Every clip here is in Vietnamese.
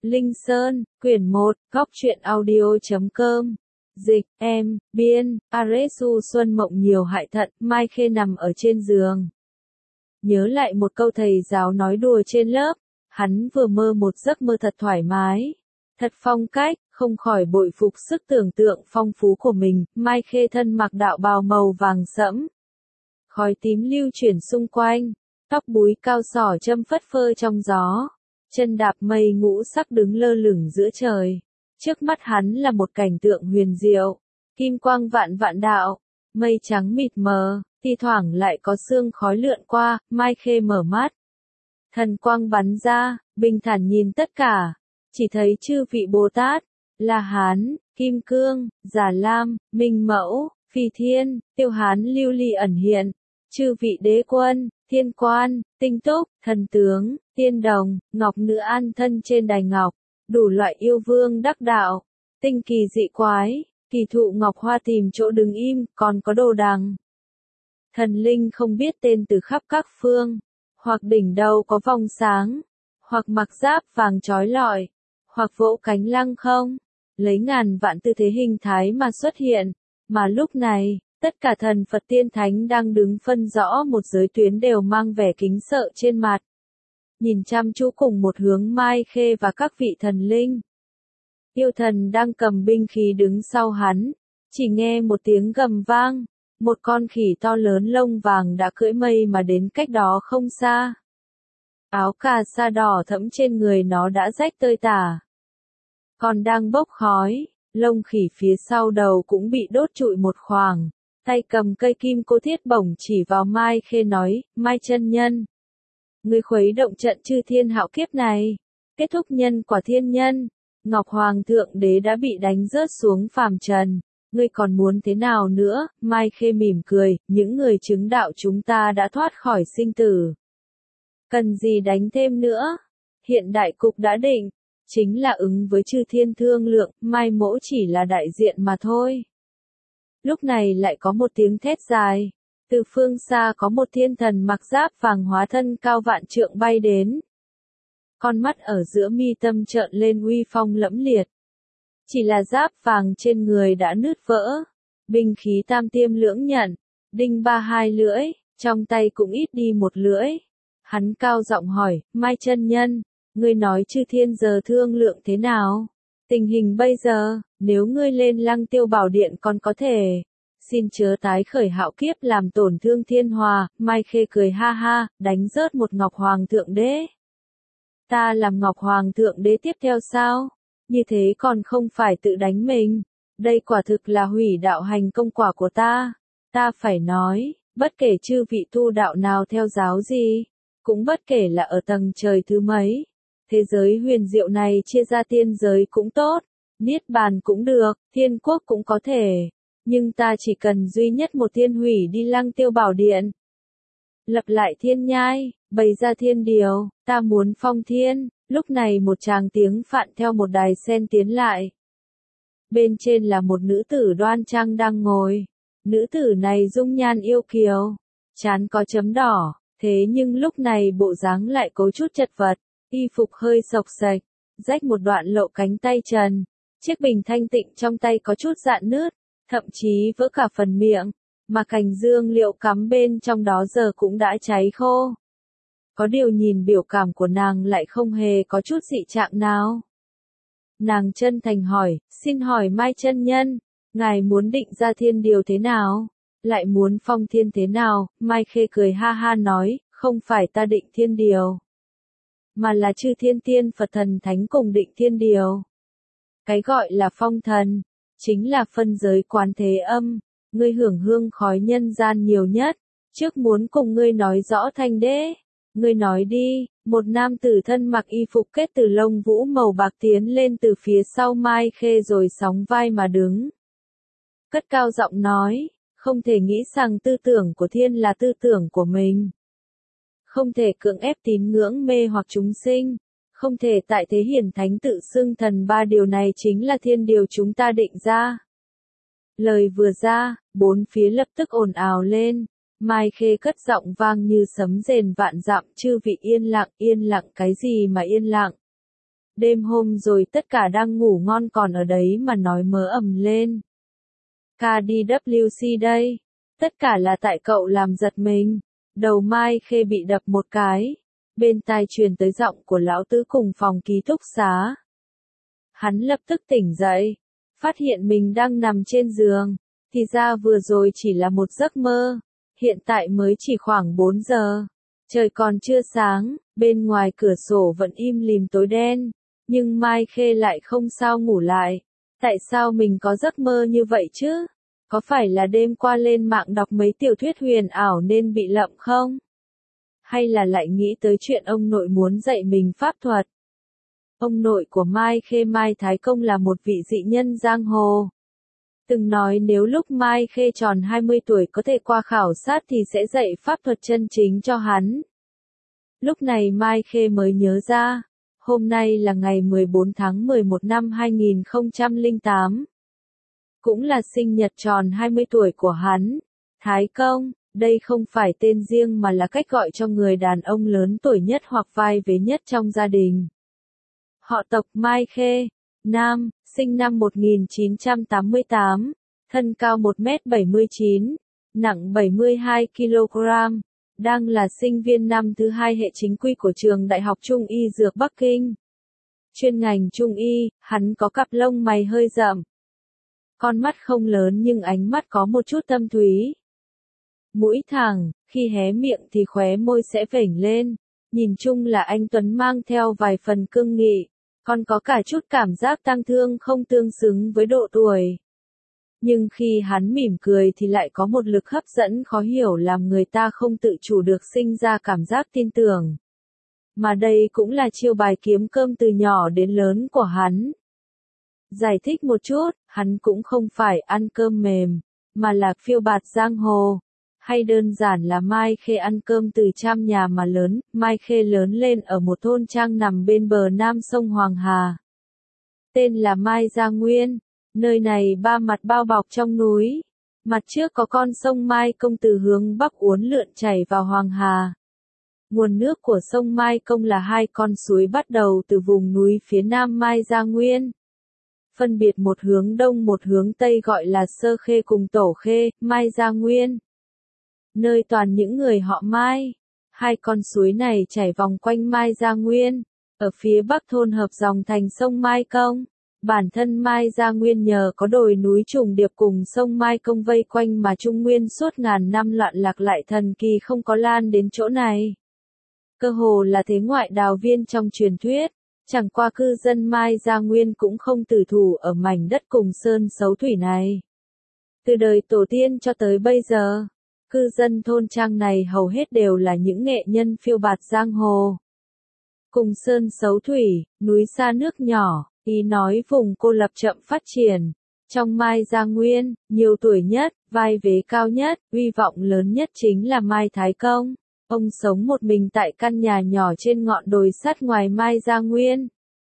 Linh Sơn, quyển 1, góc truyện audio.com. Dịch, em, biên, Aresu Xuân mộng nhiều hại thận, Mai Khê nằm ở trên giường. Nhớ lại một câu thầy giáo nói đùa trên lớp, hắn vừa mơ một giấc mơ thật thoải mái, thật phong cách, không khỏi bội phục sức tưởng tượng phong phú của mình. Mai Khê thân mặc đạo bào màu vàng sẫm, khói tím lưu chuyển xung quanh, tóc búi cao xỏ châm phất phơ trong gió, chân đạp mây ngũ sắc đứng lơ lửng giữa trời. Trước mắt hắn là một cảnh tượng huyền diệu, kim quang vạn vạn đạo, mây trắng mịt mờ, thi thoảng lại có sương khói lượn qua. Mai Khê mở mắt, thần quang bắn ra, bình thản nhìn tất cả, chỉ thấy chư vị Bồ Tát, La Hán, Kim Cương, Già Lam, Minh Mẫu, Phi Thiên, Tiêu Hán lưu ly ẩn hiện, chư vị đế quân, thiên quan, tinh túc, thần tướng, tiên đồng, ngọc nữ an thân trên đài ngọc, đủ loại yêu vương đắc đạo, tinh kỳ dị quái, kỳ thụ ngọc hoa tìm chỗ đứng im, còn có đồ đằng. Thần linh không biết tên từ khắp các phương, hoặc đỉnh đầu có vòng sáng, hoặc mặc giáp vàng chói lọi, hoặc vỗ cánh lăng không, lấy ngàn vạn tư thế hình thái mà xuất hiện, mà lúc này, tất cả thần Phật tiên thánh đang đứng phân rõ một giới tuyến đều mang vẻ kính sợ trên mặt, nhìn chăm chú cùng một hướng Mai Khê và các vị thần linh. Yêu thần đang cầm binh khí đứng sau hắn, chỉ nghe một tiếng gầm vang, một con khỉ to lớn lông vàng đã cưỡi mây mà đến cách đó không xa. Áo cà sa đỏ thẫm trên người nó đã rách tơi tả, còn đang bốc khói, lông khỉ phía sau đầu cũng bị đốt trụi một khoảng, tay cầm cây kim cô thiết bổng chỉ vào Mai Khê nói, Mai chân nhân, ngươi khuấy động trận chư thiên hạo kiếp này, kết thúc nhân quả thiên nhân, Ngọc Hoàng Thượng Đế đã bị đánh rớt xuống phàm trần, ngươi còn muốn thế nào nữa? Mai Khê mỉm cười, những người chứng đạo chúng ta đã thoát khỏi sinh tử. Cần gì đánh thêm nữa? Hiện đại cục đã định, chính là ứng với chư thiên thương lượng, Mai mỗ chỉ là đại diện mà thôi. Lúc này lại có một tiếng thét dài, từ phương xa có một thiên thần mặc giáp vàng hóa thân cao vạn trượng bay đến. Con mắt ở giữa mi tâm trợn lên uy phong lẫm liệt. Chỉ là giáp vàng trên người đã nứt vỡ, binh khí tam tiêm lưỡng nhận, đinh ba hai lưỡi, trong tay cũng ít đi một lưỡi. Hắn cao giọng hỏi, Mai chân nhân, ngươi nói chư thiên giờ thương lượng thế nào? Tình hình bây giờ, nếu ngươi lên Lăng Tiêu Bảo Điện còn có thể, xin chớ tái khởi hạo kiếp làm tổn thương thiên hòa. Mai Khê cười ha ha, đánh rớt một Ngọc Hoàng Thượng Đế. Ta làm Ngọc Hoàng Thượng Đế tiếp theo sao? Như thế còn không phải tự đánh mình. Đây quả thực là hủy đạo hành công quả của ta. Ta phải nói, bất kể chư vị tu đạo nào theo giáo gì, cũng bất kể là ở tầng trời thứ mấy, thế giới huyền diệu này chia ra tiên giới cũng tốt, niết bàn cũng được, thiên quốc cũng có thể, nhưng ta chỉ cần duy nhất một thiên hủy đi Lăng Tiêu Bảo Điện, lập lại thiên nhai, bày ra thiên điều, ta muốn phong thiên. Lúc này một tràng tiếng phạn theo một đài sen tiến lại. Bên trên là một nữ tử đoan trang đang ngồi. Nữ tử này dung nhan yêu kiều, trán có chấm đỏ, thế nhưng lúc này bộ dáng lại có chút chật vật, y phục hơi xộc xệch, rách một đoạn lộ cánh tay trần, chiếc bình thanh tịnh trong tay có chút rạn nứt, thậm chí vỡ cả phần miệng, mà cành dương liệu cắm bên trong đó giờ cũng đã cháy khô. Có điều nhìn biểu cảm của nàng lại không hề có chút dị trạng nào. Nàng chân thành hỏi, xin hỏi Mai chân nhân, ngài muốn định ra thiên điều thế nào? Lại muốn phong thiên thế nào? Mai Khê cười ha ha nói, không phải ta định thiên điều, mà là chư thiên tiên Phật thần thánh cùng định thiên điều. Cái gọi là phong thần, chính là phân giới quán thế âm, ngươi hưởng hương khói nhân gian nhiều nhất, trước muốn cùng ngươi nói rõ thanh đế. Ngươi nói đi. Một nam tử thân mặc y phục kết từ lông vũ màu bạc tiến lên từ phía sau Mai Khê rồi sóng vai mà đứng. Cất cao giọng nói, không thể nghĩ rằng tư tưởng của thiên là tư tưởng của mình. Không thể cưỡng ép tín ngưỡng mê hoặc chúng sinh. Không thể tại thế hiển thánh tự xưng thần, ba điều này chính là thiên điều chúng ta định ra. Lời vừa ra, bốn phía lập tức ồn ào lên. Mai Khê cất giọng vang như sấm rền vạn dặm, chư vị yên lặng cái gì mà yên lặng? Đêm hôm rồi tất cả đang ngủ ngon còn ở đấy mà nói mớ ầm lên. KDWC đây. Tất cả là tại cậu làm giật mình. Đầu Mai Khê bị đập một cái. Bên tai truyền tới giọng của lão tứ cùng phòng ký túc xá. Hắn lập tức tỉnh dậy. Phát hiện mình đang nằm trên giường. Thì ra vừa rồi chỉ là một giấc mơ. Hiện tại mới chỉ khoảng 4 giờ. Trời còn chưa sáng, bên ngoài cửa sổ vẫn im lìm tối đen. Nhưng Mai Khê lại không sao ngủ lại. Tại sao mình có giấc mơ như vậy chứ? Có phải là đêm qua lên mạng đọc mấy tiểu thuyết huyền ảo nên bị lậm không? Hay là lại nghĩ tới chuyện ông nội muốn dạy mình pháp thuật? Ông nội của Mai Khê Mai Thái Công là một vị dị nhân giang hồ. Từng nói nếu lúc Mai Khê tròn 20 tuổi có thể qua khảo sát thì sẽ dạy pháp thuật chân chính cho hắn. Lúc này Mai Khê mới nhớ ra, hôm nay là ngày 14 tháng 11 năm 2008. Cũng là sinh nhật tròn 20 tuổi của hắn. Thái Công, đây không phải tên riêng mà là cách gọi cho người đàn ông lớn tuổi nhất hoặc vai vế nhất trong gia đình. Họ tộc Mai Khê, nam, sinh năm 1988, thân cao 1m79, nặng 72 kg, đang là sinh viên năm thứ 2 hệ chính quy của trường Đại học Trung y Dược Bắc Kinh. Chuyên ngành Trung y, hắn có cặp lông mày hơi rậm. Con mắt không lớn nhưng ánh mắt có một chút thâm thúy. Mũi thẳng, khi hé miệng thì khóe môi sẽ vểnh lên. Nhìn chung là anh Tuấn mang theo vài phần cương nghị. Còn có cả chút cảm giác tang thương không tương xứng với độ tuổi. Nhưng khi hắn mỉm cười thì lại có một lực hấp dẫn khó hiểu làm người ta không tự chủ được sinh ra cảm giác tin tưởng. Mà đây cũng là chiêu bài kiếm cơm từ nhỏ đến lớn của hắn. Giải thích một chút, hắn cũng không phải ăn cơm mềm, mà là phiêu bạt giang hồ. Hay đơn giản là Mai Khê ăn cơm từ trăm nhà mà lớn, Mai Khê lớn lên ở một thôn trang nằm bên bờ nam sông Hoàng Hà. Tên là Mai Gia Nguyên, nơi này ba mặt bao bọc trong núi. Mặt trước có con sông Mai Công từ hướng bắc uốn lượn chảy vào Hoàng Hà. Nguồn nước của sông Mai Công là hai con suối bắt đầu từ vùng núi phía nam Mai Gia Nguyên. Phân biệt một hướng đông một hướng tây gọi là Sơ Khê cùng Tổ Khê, Mai Gia Nguyên. Nơi toàn những người họ Mai. Hai con suối này chảy vòng quanh Mai Gia Nguyên. Ở phía bắc thôn hợp dòng thành sông Mai Công. Bản thân Mai Gia Nguyên nhờ có đồi núi trùng điệp cùng sông Mai Công vây quanh mà Trung Nguyên suốt ngàn năm loạn lạc lại thần kỳ không có lan đến chỗ này. Cơ hồ là thế ngoại đào viên trong truyền thuyết. Chẳng qua cư dân Mai Gia Nguyên cũng không tử thủ ở mảnh đất cùng sơn xấu thủy này. Từ đời tổ tiên cho tới bây giờ, cư dân thôn trang này hầu hết đều là những nghệ nhân phiêu bạt giang hồ. Cùng sơn xấu thủy, núi xa nước nhỏ, ý nói vùng cô lập chậm phát triển. Trong Mai Gia Nguyên, nhiều tuổi nhất, vai vế cao nhất, uy vọng lớn nhất chính là Mai Thái Công. Ông sống một mình tại căn nhà nhỏ trên ngọn đồi sát ngoài Mai Gia Nguyên.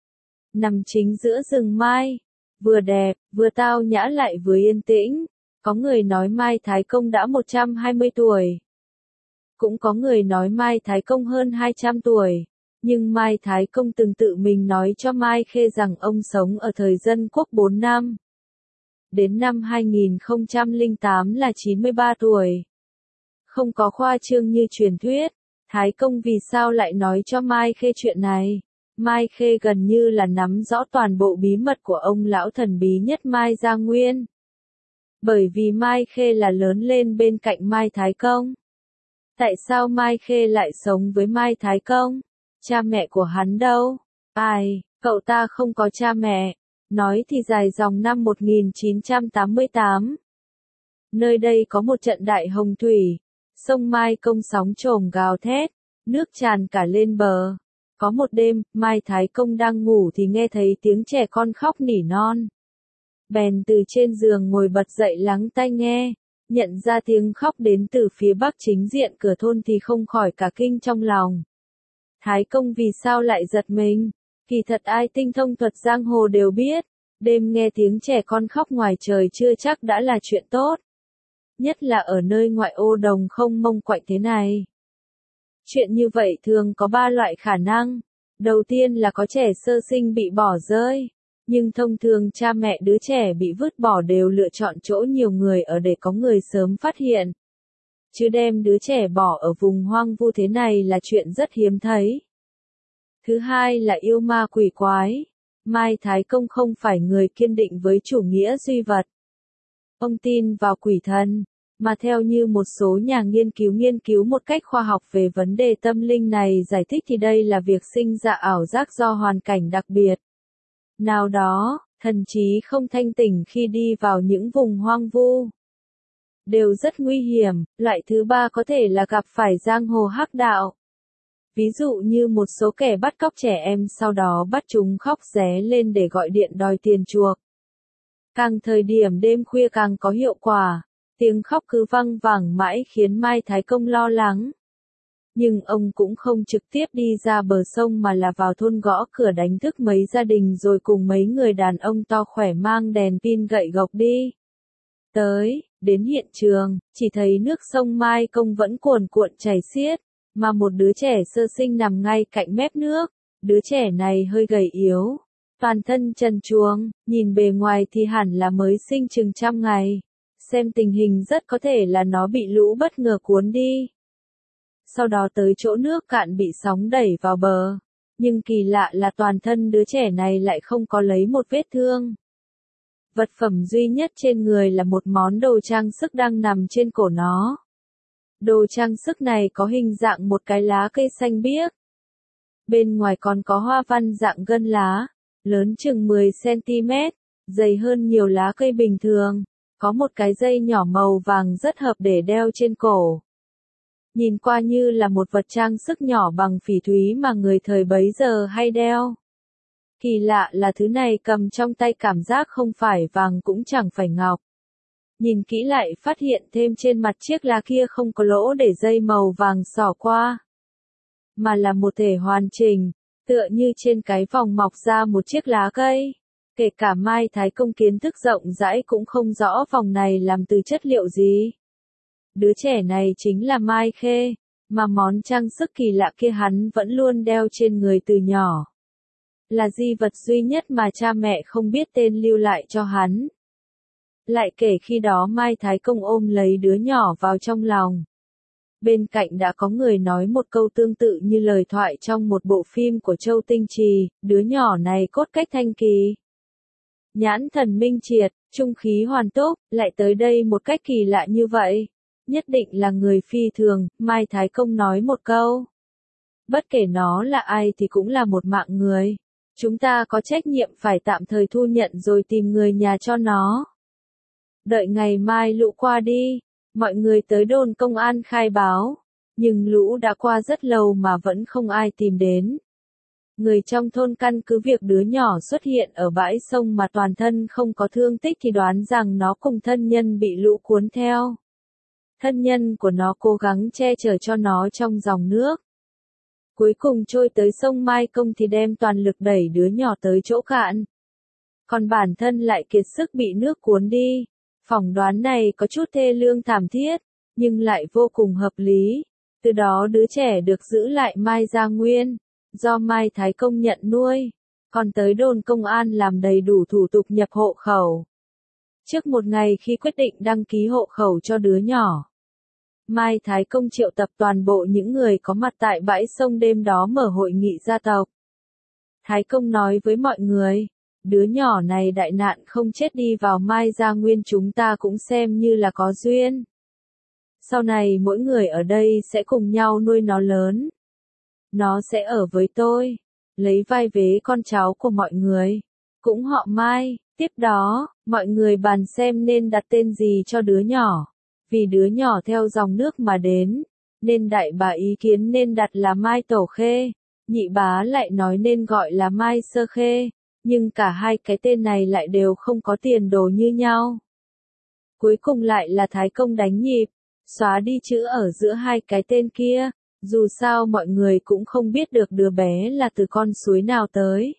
Nằm chính giữa rừng mai, vừa đẹp, vừa tao nhã lại vừa yên tĩnh. Có người nói Mai Thái Công đã 120 tuổi. Cũng có người nói Mai Thái Công hơn 200 tuổi. Nhưng Mai Thái Công từng tự mình nói cho Mai Khê rằng ông sống ở thời Dân Quốc 4 năm. Đến năm 2008 là 93 tuổi. Không có khoa trương như truyền thuyết. Thái Công vì sao lại nói cho Mai Khê chuyện này? Mai Khê gần như là nắm rõ toàn bộ bí mật của ông lão thần bí nhất Mai Gia Nguyên. Bởi vì Mai Khê là lớn lên bên cạnh Mai Thái Công. Tại sao Mai Khê lại sống với Mai Thái Công? Cha mẹ của hắn đâu? Ai, cậu ta không có cha mẹ. Nói thì dài dòng năm 1988. Nơi đây có một trận đại hồng thủy. Sông Mai Công sóng trồm gào thét. Nước tràn cả lên bờ. Có một đêm, Mai Thái Công đang ngủ thì nghe thấy tiếng trẻ con khóc nỉ non. Bèn từ trên giường ngồi bật dậy lắng tai nghe. Nhận ra tiếng khóc đến từ phía bắc chính diện cửa thôn thì không khỏi cả kinh trong lòng. Thái Công vì sao lại giật mình? Kỳ thật ai tinh thông thuật giang hồ đều biết. Đêm nghe tiếng trẻ con khóc ngoài trời chưa chắc đã là chuyện tốt. Nhất là ở nơi ngoại ô đồng không mông quạnh thế này. Chuyện như vậy thường có 3 loại khả năng. Đầu tiên là có trẻ sơ sinh bị bỏ rơi. Nhưng thông thường cha mẹ đứa trẻ bị vứt bỏ đều lựa chọn chỗ nhiều người ở để có người sớm phát hiện. Chứ đem đứa trẻ bỏ ở vùng hoang vu thế này là chuyện rất hiếm thấy. Thứ hai là yêu ma quỷ quái. Mai Thái Công không phải người kiên định với chủ nghĩa duy vật. Ông tin vào quỷ thần, mà theo như một số nhà nghiên cứu một cách khoa học về vấn đề tâm linh này giải thích thì đây là việc sinh ra ảo giác do hoàn cảnh đặc biệt nào đó, thần trí không thanh tỉnh khi đi vào những vùng hoang vu. Đều rất nguy hiểm. Loại thứ ba có thể là gặp phải giang hồ hắc đạo. Ví dụ như một số kẻ bắt cóc trẻ em sau đó bắt chúng khóc ré lên để gọi điện đòi tiền chuộc. Càng thời điểm đêm khuya càng có hiệu quả, tiếng khóc cứ văng vẳng mãi khiến Mai Thái Công lo lắng. Nhưng ông cũng không trực tiếp đi ra bờ sông mà là vào thôn gõ cửa đánh thức mấy gia đình rồi cùng mấy người đàn ông to khỏe mang đèn pin gậy gộc đi. Đến hiện trường, chỉ thấy nước sông Mai Công vẫn cuồn cuộn chảy xiết, mà một đứa trẻ sơ sinh nằm ngay cạnh mép nước. Đứa trẻ này hơi gầy yếu, toàn thân trần truồng, nhìn bề ngoài thì hẳn là mới sinh chừng trăm ngày. Xem tình hình rất có thể là nó bị lũ bất ngờ cuốn đi. Sau đó tới chỗ nước cạn bị sóng đẩy vào bờ. Nhưng kỳ lạ là toàn thân đứa trẻ này lại không có lấy một vết thương. Vật phẩm duy nhất trên người là một món đồ trang sức đang nằm trên cổ nó. Đồ trang sức này có hình dạng một cái lá cây xanh biếc. Bên ngoài còn có hoa văn dạng gân lá, lớn chừng 10 cm, dày hơn nhiều lá cây bình thường. Có một cái dây nhỏ màu vàng rất hợp để đeo trên cổ. Nhìn qua như là một vật trang sức nhỏ bằng phỉ thúy mà người thời bấy giờ hay đeo. Kỳ lạ là thứ này cầm trong tay cảm giác không phải vàng cũng chẳng phải ngọc. Nhìn kỹ lại phát hiện thêm trên mặt chiếc lá kia không có lỗ để dây màu vàng xỏ qua. Mà là một thể hoàn chỉnh, tựa như trên cái vòng mọc ra một chiếc lá cây. Kể cả Mai Thái Công kiến thức rộng rãi cũng không rõ vòng này làm từ chất liệu gì. Đứa trẻ này chính là Mai Khê, mà món trang sức kỳ lạ kia hắn vẫn luôn đeo trên người từ nhỏ. Là di vật duy nhất mà cha mẹ không biết tên lưu lại cho hắn. Lại kể khi đó Mai Thái Công ôm lấy đứa nhỏ vào trong lòng. Bên cạnh đã có người nói một câu tương tự như lời thoại trong một bộ phim của Châu Tinh Trì, đứa nhỏ này cốt cách thanh kỳ. Nhãn thần minh triệt, trung khí hoàn túc, lại tới đây một cách kỳ lạ như vậy. Nhất định là người phi thường, Mai Thái Công nói một câu. Bất kể nó là ai thì cũng là một mạng người. Chúng ta có trách nhiệm phải tạm thời thu nhận rồi tìm người nhà cho nó. Đợi ngày mai lũ qua đi, mọi người tới đồn công an khai báo. Nhưng lũ đã qua rất lâu mà vẫn không ai tìm đến. Người trong thôn căn cứ việc đứa nhỏ xuất hiện ở bãi sông mà toàn thân không có thương tích thì đoán rằng nó cùng thân nhân bị lũ cuốn theo. Thân nhân của nó cố gắng che chở cho nó trong dòng nước. Cuối cùng trôi tới sông Mai Công thì đem toàn lực đẩy đứa nhỏ tới chỗ cạn. Còn bản thân lại kiệt sức bị nước cuốn đi. Phỏng đoán này có chút thê lương thảm thiết, nhưng lại vô cùng hợp lý. Từ đó đứa trẻ được giữ lại Mai Gia Nguyên, do Mai Thái Công nhận nuôi. Còn tới đồn công an làm đầy đủ thủ tục nhập hộ khẩu. Trước một ngày khi quyết định đăng ký hộ khẩu cho đứa nhỏ, Mai Thái Công triệu tập toàn bộ những người có mặt tại bãi sông đêm đó mở hội nghị gia tộc. Thái Công nói với mọi người, đứa nhỏ này đại nạn không chết đi vào Mai Gia Nguyên chúng ta cũng xem như là có duyên. Sau này mỗi người ở đây sẽ cùng nhau nuôi nó lớn. Nó sẽ ở với tôi, lấy vai vế con cháu của mọi người, cũng họ Mai. Tiếp đó, mọi người bàn xem nên đặt tên gì cho đứa nhỏ. Vì đứa nhỏ theo dòng nước mà đến, nên đại bá ý kiến nên đặt là Mai Tổ Khê, nhị bá lại nói nên gọi là Mai Sơ Khê, nhưng cả hai cái tên này lại đều không có tiền đồ như nhau. Cuối cùng lại là Thái Công đánh nhịp, xóa đi chữ ở giữa hai cái tên kia, dù sao mọi người cũng không biết được đứa bé là từ con suối nào tới.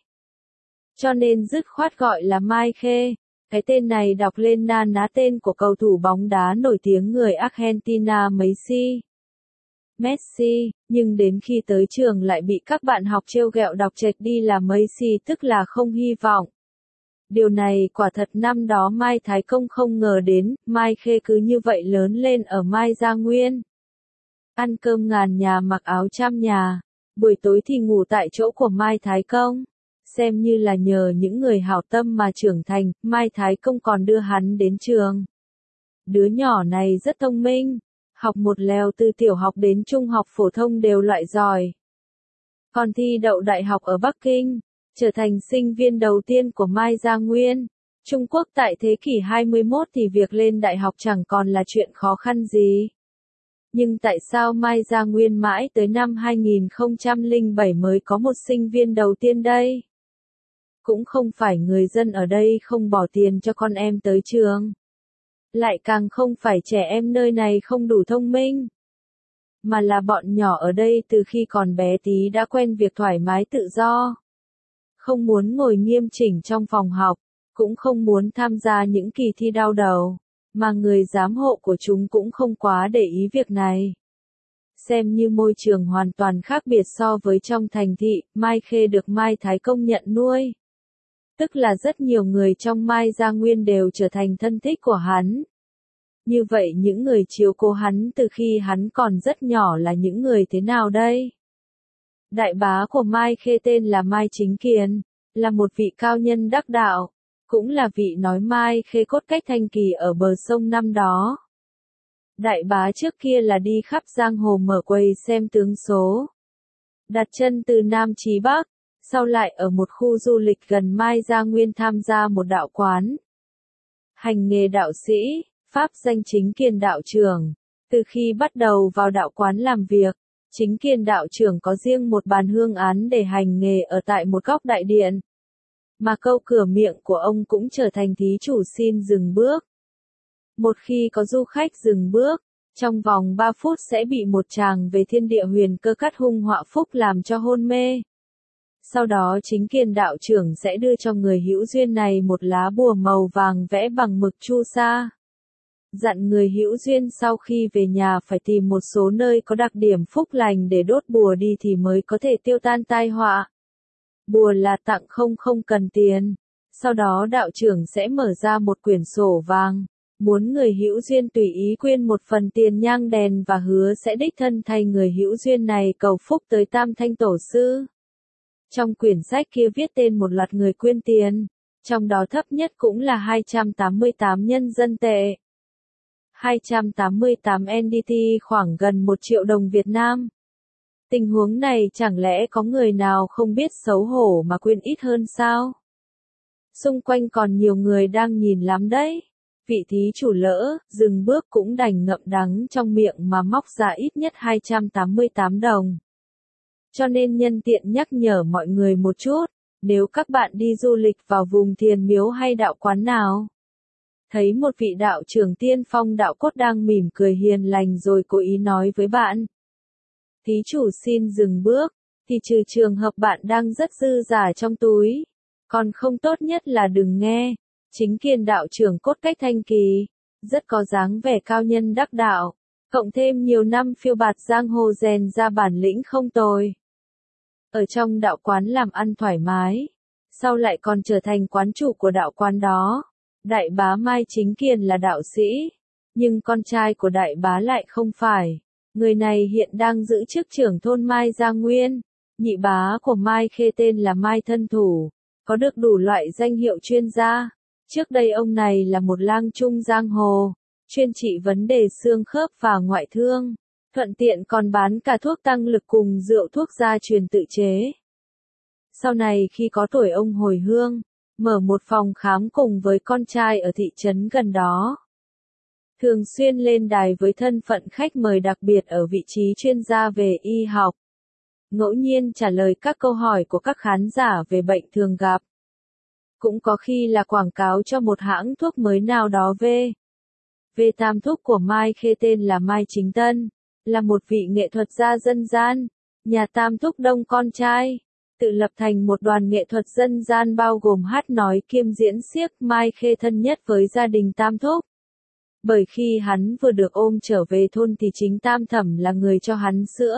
Cho nên dứt khoát gọi là Mai Khê. Cái tên này đọc lên na ná tên của cầu thủ bóng đá nổi tiếng người Argentina Messi. Messi, nhưng đến khi tới trường lại bị các bạn học trêu ghẹo đọc chệch đi là Messi, tức là không hy vọng. Điều này quả thật năm đó Mai Thái Công không ngờ đến, Mai Khê cứ như vậy lớn lên ở Mai Gia Nguyên. Ăn cơm ngàn nhà mặc áo trăm nhà, buổi tối thì ngủ tại chỗ của Mai Thái Công. Xem như là nhờ những người hảo tâm mà trưởng thành, Mai Thái Công còn đưa hắn đến trường. Đứa nhỏ này rất thông minh, học một lèo từ tiểu học đến trung học phổ thông đều loại giỏi. Còn thi đậu đại học ở Bắc Kinh, trở thành sinh viên đầu tiên của Mai Gia Nguyên. Trung Quốc tại thế kỷ 21 thì việc lên đại học chẳng còn là chuyện khó khăn gì. Nhưng tại sao Mai Gia Nguyên mãi tới năm 2007 mới có một sinh viên đầu tiên đây? Cũng không phải người dân ở đây không bỏ tiền cho con em tới trường. Lại càng không phải trẻ em nơi này không đủ thông minh. Mà là bọn nhỏ ở đây từ khi còn bé tí đã quen việc thoải mái tự do. Không muốn ngồi nghiêm chỉnh trong phòng học, cũng không muốn tham gia những kỳ thi đau đầu, mà người giám hộ của chúng cũng không quá để ý việc này. Xem như môi trường hoàn toàn khác biệt so với trong thành thị, Mai Khê được Mai Thái Công nhận nuôi. Tức là rất nhiều người trong Mai Gia Nguyên đều trở thành thân thích của hắn. Như vậy những người chiếu cố hắn từ khi hắn còn rất nhỏ là những người thế nào đây? Đại bá của Mai Khê tên là Mai Chính Kiền, là một vị cao nhân đắc đạo, cũng là vị nói Mai Khê cốt cách Thanh Kỳ ở bờ sông năm đó. Đại bá trước kia là đi khắp giang hồ mở quầy xem tướng số. Đặt chân từ Nam chí Bắc, sau lại ở một khu du lịch gần Mai Gia Nguyên tham gia một đạo quán. Hành nghề đạo sĩ, pháp danh Chính Kiền đạo trưởng. Từ khi bắt đầu vào đạo quán làm việc, Chính Kiền đạo trưởng có riêng một bàn hương án để hành nghề ở tại một góc đại điện. Mà câu cửa miệng của ông cũng trở thành thí chủ xin dừng bước. Một khi có du khách dừng bước, trong vòng 3 phút sẽ bị một tràng về thiên địa huyền cơ cắt hung họa phúc làm cho hôn mê. Sau đó Chính Kiền đạo trưởng sẽ đưa cho người hữu duyên này một lá bùa màu vàng vẽ bằng mực chu sa. Dặn người hữu duyên sau khi về nhà phải tìm một số nơi có đặc điểm phúc lành để đốt bùa đi thì mới có thể tiêu tan tai họa. Bùa là tặng không cần tiền. Sau đó đạo trưởng sẽ mở ra một quyển sổ vàng, muốn người hữu duyên tùy ý quyên một phần tiền nhang đèn và hứa sẽ đích thân thay người hữu duyên này cầu phúc tới Tam Thanh Tổ Sư. Trong quyển sách kia viết tên một loạt người quyên tiền, trong đó thấp nhất cũng là 288 nhân dân tệ. 288 NDT khoảng gần 1 triệu đồng Việt Nam. Tình huống này chẳng lẽ có người nào không biết xấu hổ mà quyên ít hơn sao? Xung quanh còn nhiều người đang nhìn lắm đấy. Vị thí chủ lỡ, dừng bước cũng đành ngậm đắng trong miệng mà móc ra ít nhất 288 đồng. Cho nên nhân tiện nhắc nhở mọi người một chút, nếu các bạn đi du lịch vào vùng thiền miếu hay đạo quán nào, thấy một vị đạo trưởng tiên phong đạo cốt đang mỉm cười hiền lành rồi cố ý nói với bạn: thí chủ xin dừng bước, thì trừ trường hợp bạn đang rất dư giả trong túi, còn không tốt nhất là đừng nghe. Chính Kiền đạo trưởng cốt cách Thanh Kỳ, rất có dáng vẻ cao nhân đắc đạo, cộng thêm nhiều năm phiêu bạt giang hồ rèn ra bản lĩnh không tồi. Ở trong đạo quán làm ăn thoải mái, sau lại còn trở thành quán chủ của đạo quán đó. Đại bá Mai Chính Kiền là đạo sĩ, nhưng con trai của đại bá lại không phải. Người này hiện đang giữ chức trưởng thôn Mai Gia Nguyên. Nhị bá của Mai Khê tên là Mai Thân Thủ, có được đủ loại danh hiệu chuyên gia. Trước đây ông này là một lang trung giang hồ, chuyên trị vấn đề xương khớp và ngoại thương, thuận tiện còn bán cả thuốc tăng lực cùng rượu thuốc gia truyền tự chế. Sau này khi có tuổi ông hồi hương, mở một phòng khám cùng với con trai ở thị trấn gần đó. Thường xuyên lên đài với thân phận khách mời đặc biệt ở vị trí chuyên gia về y học. Ngẫu nhiên trả lời các câu hỏi của các khán giả về bệnh thường gặp. Cũng có khi là quảng cáo cho một hãng thuốc mới nào đó về tam thúc của Mai Khê tên là Mai Chính Tân, là một vị nghệ thuật gia dân gian, nhà tam thúc đông con trai, tự lập thành một đoàn nghệ thuật dân gian bao gồm hát nói kiêm diễn xiếc. Mai Khê thân nhất với gia đình tam thúc. Bởi khi hắn vừa được ôm trở về thôn thì chính Tam Thẩm là người cho hắn sữa.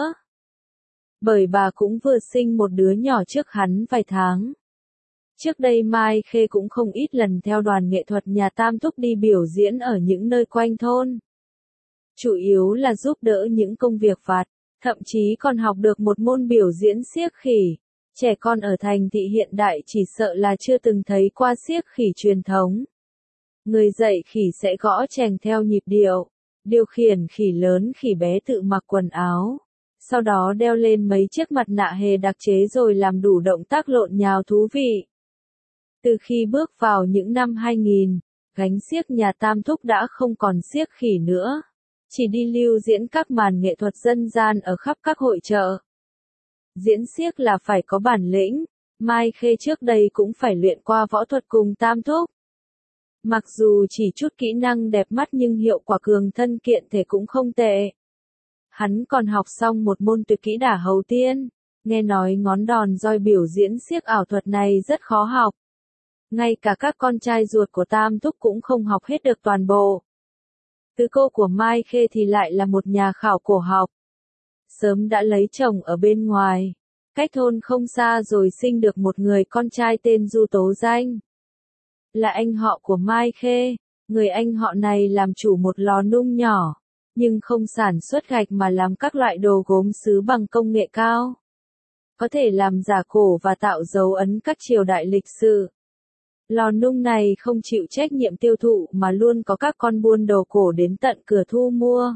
Bởi bà cũng vừa sinh một đứa nhỏ trước hắn vài tháng. Trước đây Mai Khê cũng không ít lần theo đoàn nghệ thuật nhà Tam Thúc đi biểu diễn ở những nơi quanh thôn. Chủ yếu là giúp đỡ những công việc vặt, thậm chí còn học được một môn biểu diễn xiếc khỉ. Trẻ con ở thành thị hiện đại chỉ sợ là chưa từng thấy qua xiếc khỉ truyền thống. Người dạy khỉ sẽ gõ chèng theo nhịp điệu, điều khiển khỉ lớn khỉ bé tự mặc quần áo. Sau đó đeo lên mấy chiếc mặt nạ hề đặc chế rồi làm đủ động tác lộn nhào thú vị. Từ khi bước vào những năm 2000, gánh xiếc nhà Tam Thúc đã không còn xiếc khỉ nữa. Chỉ đi lưu diễn các màn nghệ thuật dân gian ở khắp các hội chợ. Diễn xiếc là phải có bản lĩnh, Mai Khê trước đây cũng phải luyện qua võ thuật cùng Tam Thúc. Mặc dù chỉ chút kỹ năng đẹp mắt nhưng hiệu quả cường thân kiện thể cũng không tệ. Hắn còn học xong một môn tuyệt kỹ đả hầu tiên, nghe nói ngón đòn roi biểu diễn xiếc ảo thuật này rất khó học. Ngay cả các con trai ruột của Tam Thúc cũng không học hết được toàn bộ. Tứ cô của Mai Khê thì lại là một nhà khảo cổ học. Sớm đã lấy chồng ở bên ngoài, cách thôn không xa rồi sinh được một người con trai tên Du Tố Danh. Là anh họ của Mai Khê, người anh họ này làm chủ một lò nung nhỏ, nhưng không sản xuất gạch mà làm các loại đồ gốm sứ bằng công nghệ cao. Có thể làm giả cổ và tạo dấu ấn các triều đại lịch sử. Lò nung này không chịu trách nhiệm tiêu thụ mà luôn có các con buôn đồ cổ đến tận cửa thu mua.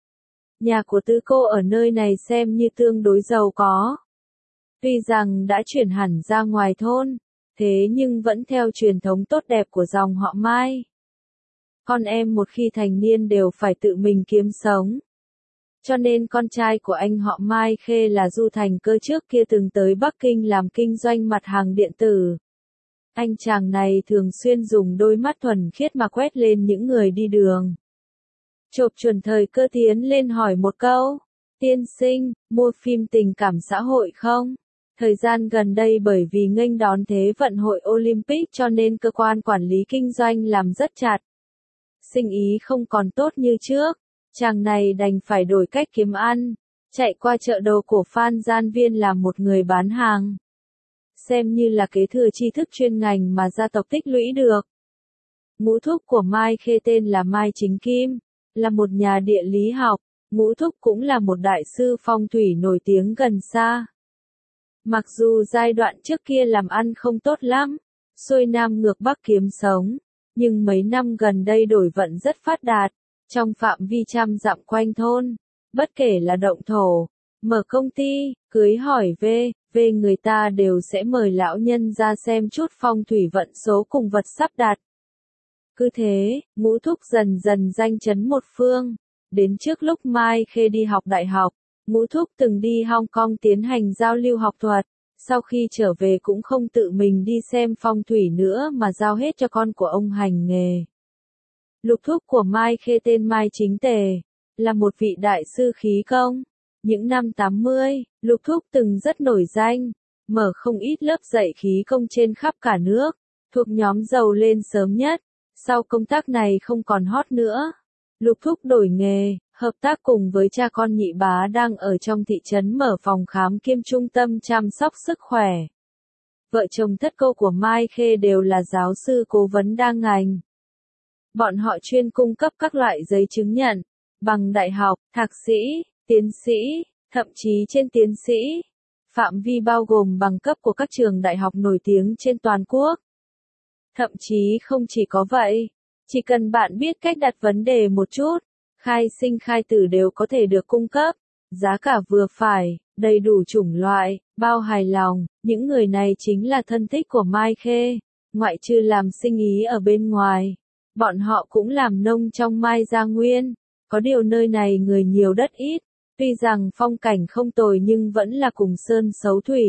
Nhà của tứ cô ở nơi này xem như tương đối giàu có. Tuy rằng đã chuyển hẳn ra ngoài thôn, thế nhưng vẫn theo truyền thống tốt đẹp của dòng họ Mai. Con em một khi thành niên đều phải tự mình kiếm sống. Cho nên con trai của anh họ Mai Khê là Du Thành Cơ trước kia từng tới Bắc Kinh làm kinh doanh mặt hàng điện tử. Anh chàng này thường xuyên dùng đôi mắt thuần khiết mà quét lên những người đi đường. Chộp chuẩn thời Cơ tiến lên hỏi một câu, tiên sinh, mua phim tình cảm xã hội không? Thời gian gần đây bởi vì nghênh đón Thế vận hội Olympic cho nên cơ quan quản lý kinh doanh làm rất chặt. Sinh ý không còn tốt như trước, chàng này đành phải đổi cách kiếm ăn, chạy qua chợ đồ cổ Phan Gian Viên làm một người bán hàng. Xem như là kế thừa tri thức chuyên ngành mà gia tộc tích lũy được. Ngũ thúc của Mai Khê tên là Mai Chính Kim, là một nhà địa lý học, ngũ thúc cũng là một đại sư phong thủy nổi tiếng gần xa. Mặc dù giai đoạn trước kia làm ăn không tốt lắm, xuôi nam ngược bắc kiếm sống, nhưng mấy năm gần đây đổi vận rất phát đạt, trong phạm vi trăm dặm quanh thôn, bất kể là động thổ, mở công ty, cưới hỏi về người ta đều sẽ mời lão nhân ra xem chút phong thủy vận số cùng vật sắp đặt. Cứ thế, ngũ thúc dần dần danh chấn một phương. Đến trước lúc Mai Khê đi học đại học, ngũ thúc từng đi Hong Kong tiến hành giao lưu học thuật. Sau khi trở về cũng không tự mình đi xem phong thủy nữa mà giao hết cho con của ông hành nghề. Lục thúc của Mai Khê tên Mai Chính Tề, là một vị đại sư khí công. Những năm 80, Lục thúc từng rất nổi danh, mở không ít lớp dạy khí công trên khắp cả nước, thuộc nhóm giàu lên sớm nhất. Sau công tác này không còn hot nữa, Lục thúc đổi nghề, hợp tác cùng với cha con nhị bá đang ở trong thị trấn mở phòng khám kiêm trung tâm chăm sóc sức khỏe. Vợ chồng thất cô của Mai Khê đều là giáo sư cố vấn đa ngành. Bọn họ chuyên cung cấp các loại giấy chứng nhận, bằng đại học, thạc sĩ, tiến sĩ, thậm chí trên tiến sĩ. Phạm vi bao gồm bằng cấp của các trường đại học nổi tiếng trên toàn quốc. Thậm chí không chỉ có vậy, chỉ cần bạn biết cách đặt vấn đề một chút, khai sinh khai tử đều có thể được cung cấp, giá cả vừa phải, đầy đủ chủng loại, bao hài lòng. Những người này chính là thân thích của Mai Khê, ngoại trừ làm sinh ý ở bên ngoài, bọn họ cũng làm nông trong Mai Gia Nguyên. Có điều nơi này người nhiều đất ít, tuy rằng phong cảnh không tồi nhưng vẫn là cùng sơn xấu thủy.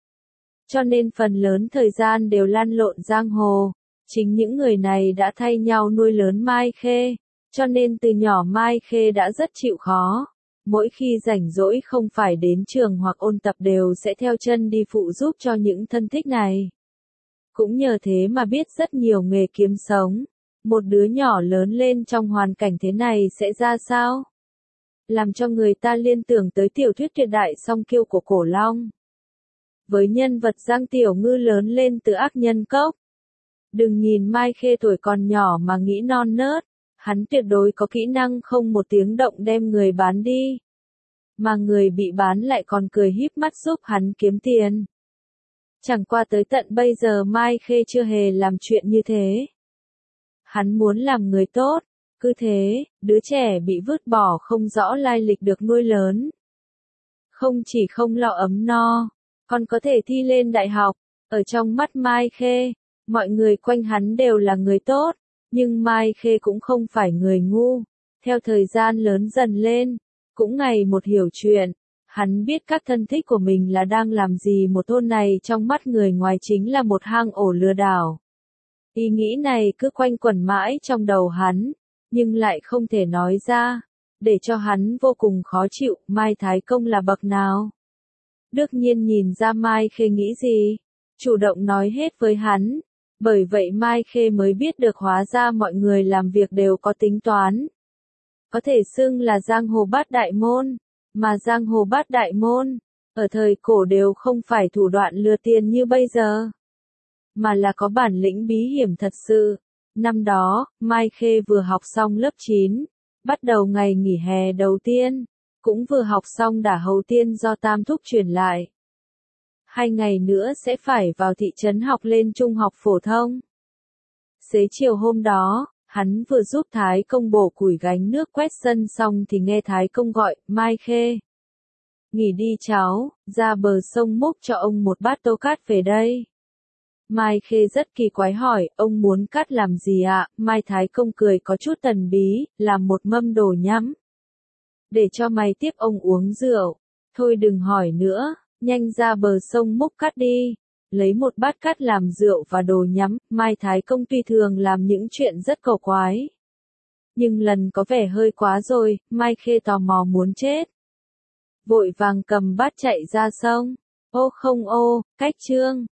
Cho nên phần lớn thời gian đều lăn lộn giang hồ. Chính những người này đã thay nhau nuôi lớn Mai Khê, cho nên từ nhỏ Mai Khê đã rất chịu khó. Mỗi khi rảnh rỗi không phải đến trường hoặc ôn tập đều sẽ theo chân đi phụ giúp cho những thân thích này. Cũng nhờ thế mà biết rất nhiều nghề kiếm sống. một đứa nhỏ lớn lên trong hoàn cảnh thế này sẽ ra sao? Làm cho người ta liên tưởng tới tiểu thuyết tuyệt đại song kiêu của Cổ Long. Với nhân vật Giang Tiểu Ngư lớn lên từ ác nhân cốc. Đừng nhìn Mai Khê tuổi còn nhỏ mà nghĩ non nớt, hắn tuyệt đối có kỹ năng không một tiếng động đem người bán đi. Mà người bị bán lại còn cười híp mắt giúp hắn kiếm tiền. Chẳng qua tới tận bây giờ Mai Khê chưa hề làm chuyện như thế. Hắn muốn làm người tốt, cứ thế, đứa trẻ bị vứt bỏ không rõ lai lịch được nuôi lớn. Không chỉ không lo ấm no, còn có thể thi lên đại học, ở trong mắt Mai Khê, mọi người quanh hắn đều là người tốt, nhưng Mai Khê cũng không phải người ngu. Theo thời gian lớn dần lên, cũng ngày một hiểu chuyện, hắn biết các thân thích của mình là đang làm gì một thôn này trong mắt người ngoài chính là một hang ổ lừa đảo. Ý nghĩ này cứ quanh quẩn mãi trong đầu hắn, nhưng lại không thể nói ra, để cho hắn vô cùng khó chịu. Mai Thái Công là bậc nào? Đương nhiên nhìn ra Mai Khê nghĩ gì, chủ động nói hết với hắn, bởi vậy Mai Khê mới biết được hóa ra mọi người làm việc đều có tính toán. Có thể xưng là giang hồ bát đại môn, mà giang hồ bát đại môn, ở thời cổ đều không phải thủ đoạn lừa tiền như bây giờ, mà là có bản lĩnh bí hiểm thật sự. Năm đó, Mai Khê vừa học xong lớp 9, bắt đầu ngày nghỉ hè đầu tiên, cũng vừa học xong đả hầu tiên do Tam Thúc truyền lại. 2 ngày nữa sẽ phải vào thị trấn học lên trung học phổ thông. Xế chiều hôm đó, hắn vừa giúp Thái Công bổ củi gánh nước quét sân xong thì nghe Thái Công gọi, Mai Khê. Nghỉ đi cháu, ra bờ sông múc cho ông một bát tô cát về đây. Mai Khê rất kỳ quái hỏi, ông muốn cát làm gì ạ? Mai Thái Công cười có chút thần bí, làm một mâm đồ nhắm. Để cho mày tiếp ông uống rượu. Thôi đừng hỏi nữa, nhanh ra bờ sông múc cát đi. Lấy một bát cát làm rượu và đồ nhắm. Mai Thái Công tuy thường làm những chuyện rất cầu quái, nhưng lần có vẻ hơi quá rồi. Mai Khê tò mò muốn chết, vội vàng cầm bát chạy ra sông. Ô không ô, cách chương.